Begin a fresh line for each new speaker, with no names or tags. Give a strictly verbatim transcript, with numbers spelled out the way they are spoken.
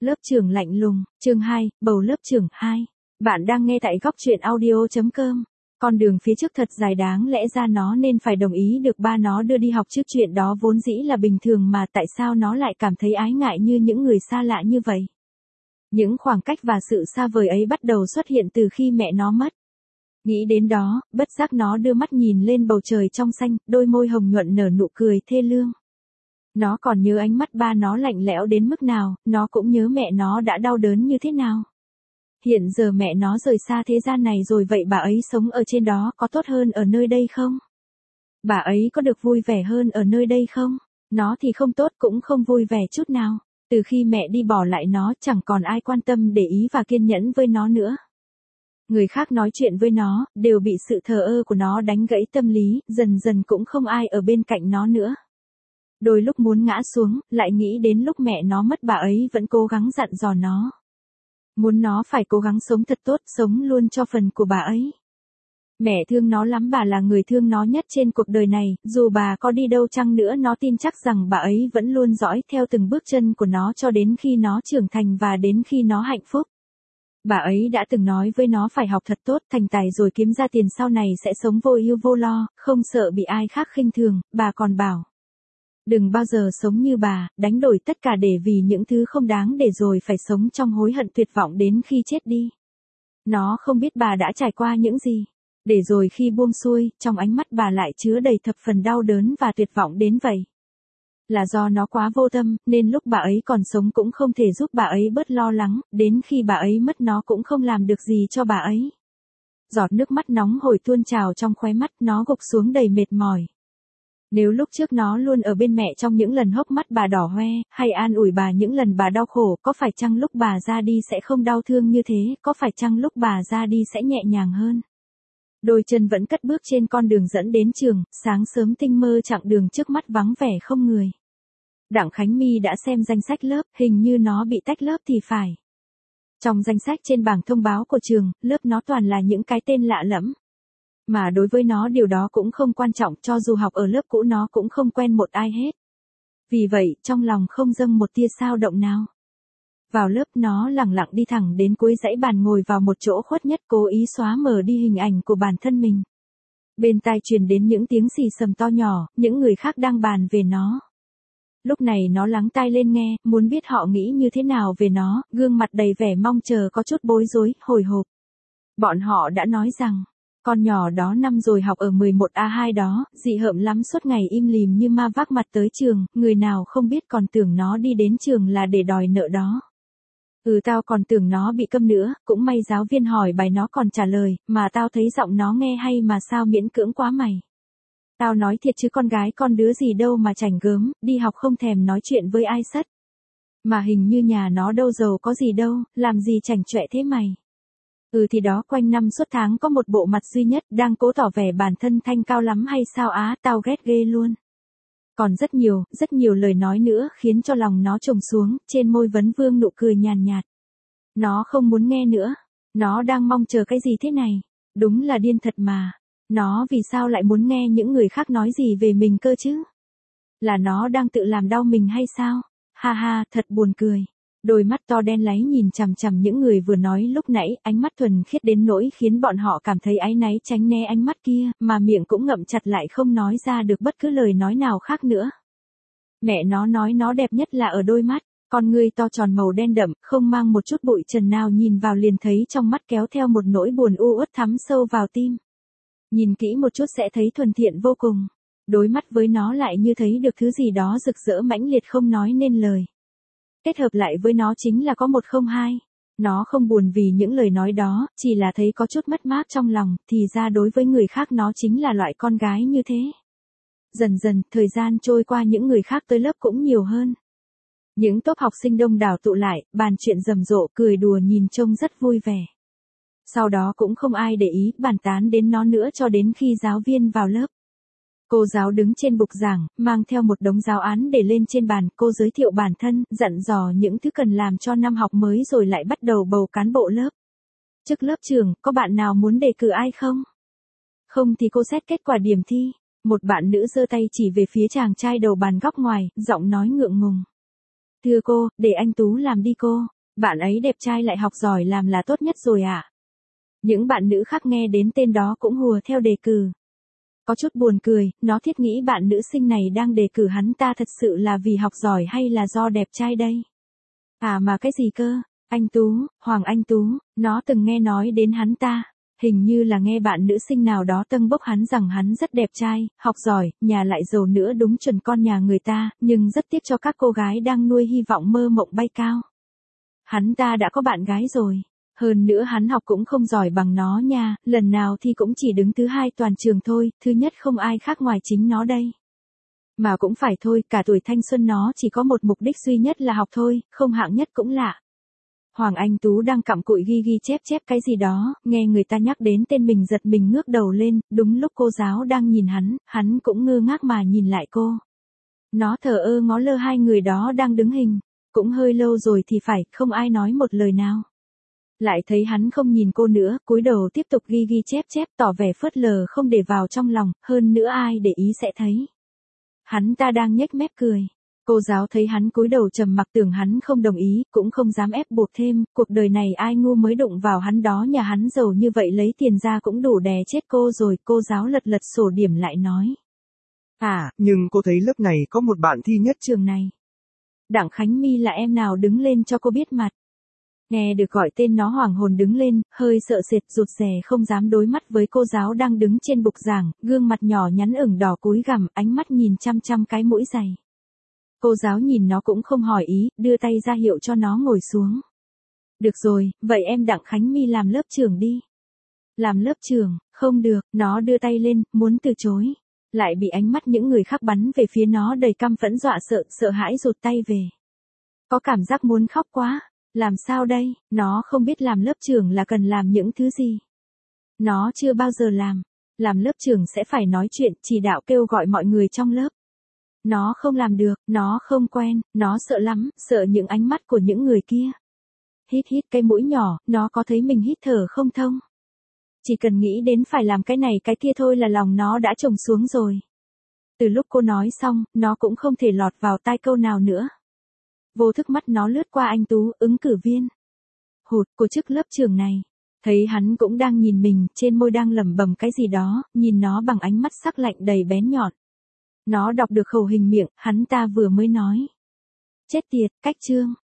Lớp trưởng lạnh lùng, chương hai, bầu lớp trưởng hai. Bạn đang nghe tại góc truyện audio chấm com. Con đường phía trước thật dài, đáng lẽ ra nó nên phải đồng ý được ba nó đưa đi học chứ, chuyện đó vốn dĩ là bình thường mà, tại sao nó lại cảm thấy ái ngại như những người xa lạ như vậy? Những khoảng cách và sự xa vời ấy bắt đầu xuất hiện từ khi mẹ nó mất. Nghĩ đến đó, bất giác nó đưa mắt nhìn lên bầu trời trong xanh, đôi môi hồng nhuận nở nụ cười thê lương. Nó còn nhớ ánh mắt ba nó lạnh lẽo đến mức nào, nó cũng nhớ mẹ nó đã đau đớn như thế nào. Hiện giờ mẹ nó rời xa thế gian này rồi, vậy bà ấy sống ở trên đó có tốt hơn ở nơi đây không? Bà ấy có được vui vẻ hơn ở nơi đây không? Nó thì không tốt, cũng không vui vẻ chút nào. Từ khi mẹ đi bỏ lại nó, chẳng còn ai quan tâm để ý và kiên nhẫn với nó nữa. Người khác nói chuyện với nó, đều bị sự thờ ơ của nó đánh gãy tâm lý, dần dần cũng không ai ở bên cạnh nó nữa. Đôi lúc muốn ngã xuống, lại nghĩ đến lúc mẹ nó mất bà ấy vẫn cố gắng dặn dò nó. Muốn nó phải cố gắng sống thật tốt, sống luôn cho phần của bà ấy. Mẹ thương nó lắm, bà là người thương nó nhất trên cuộc đời này, dù bà có đi đâu chăng nữa nó tin chắc rằng bà ấy vẫn luôn dõi theo từng bước chân của nó cho đến khi nó trưởng thành và đến khi nó hạnh phúc. Bà ấy đã từng nói với nó phải học thật tốt, thành tài rồi kiếm ra tiền sau này sẽ sống vô ưu vô lo, không sợ bị ai khác khinh thường, bà còn bảo. Đừng bao giờ sống như bà, đánh đổi tất cả để vì những thứ không đáng để rồi phải sống trong hối hận tuyệt vọng đến khi chết đi. Nó không biết bà đã trải qua những gì. Để rồi khi buông xuôi, trong ánh mắt bà lại chứa đầy thập phần đau đớn và tuyệt vọng đến vậy. Là do nó quá vô tâm, nên lúc bà ấy còn sống cũng không thể giúp bà ấy bớt lo lắng, đến khi bà ấy mất nó cũng không làm được gì cho bà ấy. Giọt nước mắt nóng hổi tuôn trào trong khóe mắt, nó gục xuống đầy mệt mỏi. Nếu lúc trước nó luôn ở bên mẹ trong những lần hốc mắt bà đỏ hoe, hay an ủi bà những lần bà đau khổ, có phải chăng lúc bà ra đi sẽ không đau thương như thế, có phải chăng lúc bà ra đi sẽ nhẹ nhàng hơn? Đôi chân vẫn cất bước trên con đường dẫn đến trường, sáng sớm tinh mơ chặng đường trước mắt vắng vẻ không người. Đặng Khánh My đã xem danh sách lớp, hình như nó bị tách lớp thì phải. Trong danh sách trên bảng thông báo của trường, lớp nó toàn là những cái tên lạ lẫm. Mà đối với nó điều đó cũng không quan trọng, cho dù học ở lớp cũ nó cũng không quen một ai hết. Vì vậy, trong lòng không dâng một tia xao động nào. Vào lớp nó lẳng lặng đi thẳng đến cuối dãy bàn, ngồi vào một chỗ khuất nhất, cố ý xóa mờ đi hình ảnh của bản thân mình. Bên tai truyền đến những tiếng xì xầm to nhỏ, những người khác đang bàn về nó. Lúc này nó lắng tai lên nghe, muốn biết họ nghĩ như thế nào về nó, gương mặt đầy vẻ mong chờ, có chút bối rối, hồi hộp. Bọn họ đã nói rằng, con nhỏ đó năm rồi học ở mười một A hai đó, dị hợm lắm, suốt ngày im lìm như ma vác mặt tới trường, người nào không biết còn tưởng nó đi đến trường là để đòi nợ đó. Ừ, tao còn tưởng nó bị câm nữa, cũng may giáo viên hỏi bài nó còn trả lời, mà tao thấy giọng nó nghe hay mà sao miễn cưỡng quá mày. Tao nói thiệt chứ con gái con đứa gì đâu mà chảnh gớm, đi học không thèm nói chuyện với ai sất. Mà hình như nhà nó đâu giàu có gì đâu, làm gì chảnh chọe thế mày. Ừ thì đó, quanh năm suốt tháng có một bộ mặt duy nhất, đang cố tỏ vẻ bản thân thanh cao lắm hay sao á, tao ghét ghê luôn. Còn rất nhiều, rất nhiều lời nói nữa khiến cho lòng nó trùng xuống, trên môi vấn vương nụ cười nhàn nhạt. Nó không muốn nghe nữa. Nó đang mong chờ cái gì thế này? Đúng là điên thật mà. Nó vì sao lại muốn nghe những người khác nói gì về mình cơ chứ? Là nó đang tự làm đau mình hay sao? Ha ha, thật buồn cười. Đôi mắt to đen láy nhìn chằm chằm những người vừa nói lúc nãy, ánh mắt thuần khiết đến nỗi khiến bọn họ cảm thấy áy náy tránh né ánh mắt kia, mà miệng cũng ngậm chặt lại không nói ra được bất cứ lời nói nào khác nữa. Mẹ nó nói nó đẹp nhất là ở đôi mắt, con ngươi to tròn màu đen đậm, không mang một chút bụi trần nào, nhìn vào liền thấy trong mắt kéo theo một nỗi buồn u uất thắm sâu vào tim. Nhìn kỹ một chút sẽ thấy thuần thiện vô cùng. Đối mắt với nó lại như thấy được thứ gì đó rực rỡ mãnh liệt không nói nên lời. Kết hợp lại với nó chính là có một không hai. Nó không buồn vì những lời nói đó, chỉ là thấy có chút mất mát trong lòng, thì ra đối với người khác nó chính là loại con gái như thế. Dần dần, thời gian trôi qua, những người khác tới lớp cũng nhiều hơn. Những tốp học sinh đông đảo tụ lại, bàn chuyện rầm rộ, cười đùa nhìn trông rất vui vẻ. Sau đó cũng không ai để ý, bàn tán đến nó nữa cho đến khi giáo viên vào lớp. Cô giáo đứng trên bục giảng, mang theo một đống giáo án để lên trên bàn, cô giới thiệu bản thân, dặn dò những thứ cần làm cho năm học mới rồi lại bắt đầu bầu cán bộ lớp. Chức lớp trưởng, có bạn nào muốn đề cử ai không? Không thì cô xét kết quả điểm thi. Một bạn nữ giơ tay chỉ về phía chàng trai đầu bàn góc ngoài, giọng nói ngượng ngùng. Thưa cô, để anh Tú làm đi cô. Bạn ấy đẹp trai lại học giỏi làm là tốt nhất rồi ạ. À? Những bạn nữ khác nghe đến tên đó cũng hùa theo đề cử. Có chút buồn cười, nó thiết nghĩ bạn nữ sinh này đang đề cử hắn ta thật sự là vì học giỏi hay là do đẹp trai đây? À mà cái gì cơ? Anh Tú, Hoàng Anh Tú, nó từng nghe nói đến hắn ta. Hình như là nghe bạn nữ sinh nào đó tâng bốc hắn rằng hắn rất đẹp trai, học giỏi, nhà lại giàu nữa, đúng chuẩn con nhà người ta, nhưng rất tiếc cho các cô gái đang nuôi hy vọng mơ mộng bay cao. Hắn ta đã có bạn gái rồi. Hơn nữa hắn học cũng không giỏi bằng nó nha, lần nào thì cũng chỉ đứng thứ hai toàn trường thôi, thứ nhất không ai khác ngoài chính nó đây. Mà cũng phải thôi, cả tuổi thanh xuân nó chỉ có một mục đích duy nhất là học thôi, không hạng nhất cũng lạ. Hoàng Anh Tú đang cặm cụi ghi ghi chép chép cái gì đó, nghe người ta nhắc đến tên mình giật mình ngước đầu lên, đúng lúc cô giáo đang nhìn hắn, hắn cũng ngơ ngác mà nhìn lại cô. Nó thờ ơ ngó lơ hai người đó đang đứng hình, cũng hơi lâu rồi thì phải, không ai nói một lời nào. Lại thấy hắn không nhìn cô nữa, cúi đầu tiếp tục ghi ghi chép chép, tỏ vẻ phớt lờ không để vào trong lòng, hơn nữa ai để ý sẽ thấy. Hắn ta đang nhếch mép cười. Cô giáo thấy hắn cúi đầu trầm mặc, tưởng hắn không đồng ý, cũng không dám ép buộc thêm, cuộc đời này ai ngu mới đụng vào hắn đó, nhà hắn giàu như vậy lấy tiền ra cũng đủ đè chết cô rồi. Cô giáo lật lật sổ điểm lại nói. À,
nhưng cô thấy lớp này có một bạn thi nhất
trường này. Đặng Khánh My là em nào, đứng lên cho cô biết mặt. Nghe được gọi tên nó hoàng hồn đứng lên, hơi sợ sệt rụt rè không dám đối mắt với cô giáo đang đứng trên bục giảng, gương mặt nhỏ nhắn ửng đỏ cúi gằm, ánh mắt nhìn chăm chăm cái mũi dày. Cô giáo nhìn nó cũng không hỏi ý, đưa tay ra hiệu cho nó ngồi xuống. Được rồi, vậy em Đặng Khánh My làm lớp trưởng đi. Làm lớp trưởng, không được, nó đưa tay lên, muốn từ chối. Lại bị ánh mắt những người khác bắn về phía nó đầy căm phẫn, dọa sợ, sợ hãi rụt tay về. Có cảm giác muốn khóc quá. Làm sao đây, nó không biết làm lớp trưởng là cần làm những thứ gì. Nó chưa bao giờ làm. Làm lớp trưởng sẽ phải nói chuyện, chỉ đạo, kêu gọi mọi người trong lớp. Nó không làm được, nó không quen, nó sợ lắm, sợ những ánh mắt của những người kia. Hít hít cái mũi nhỏ, nó có thấy mình hít thở không thông. Chỉ cần nghĩ đến phải làm cái này cái kia thôi là lòng nó đã trùng xuống rồi. Từ lúc cô nói xong, nó cũng không thể lọt vào tai câu nào nữa. Vô thức mắt nó lướt qua anh Tú, ứng cử viên. Hụt, của chức lớp trưởng này. Thấy hắn cũng đang nhìn mình, trên môi đang lẩm bẩm cái gì đó, nhìn nó bằng ánh mắt sắc lạnh đầy bén nhọn. Nó đọc được khẩu hình miệng, hắn ta vừa mới nói. Chết tiệt, cách chương.